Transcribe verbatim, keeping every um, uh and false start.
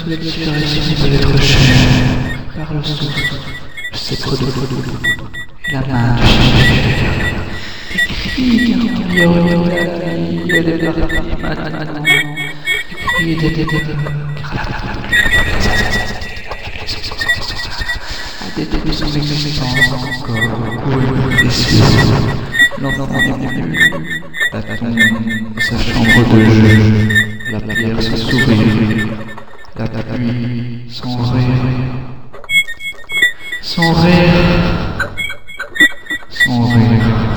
sous l'expiration de l'être cher, par le souffle, le sceptre de l'eau, et la main du chien. Des cris d'Arthuriol, la nuit, elle est là, maintenant, des cris des ténèbres, car la pluie a détruit son existence encore, coué des cieux, l'enfant démonu, la tombe, sa chambre de jeu, la pierre, son sourire, la pluie, son rire, son rire, son rire.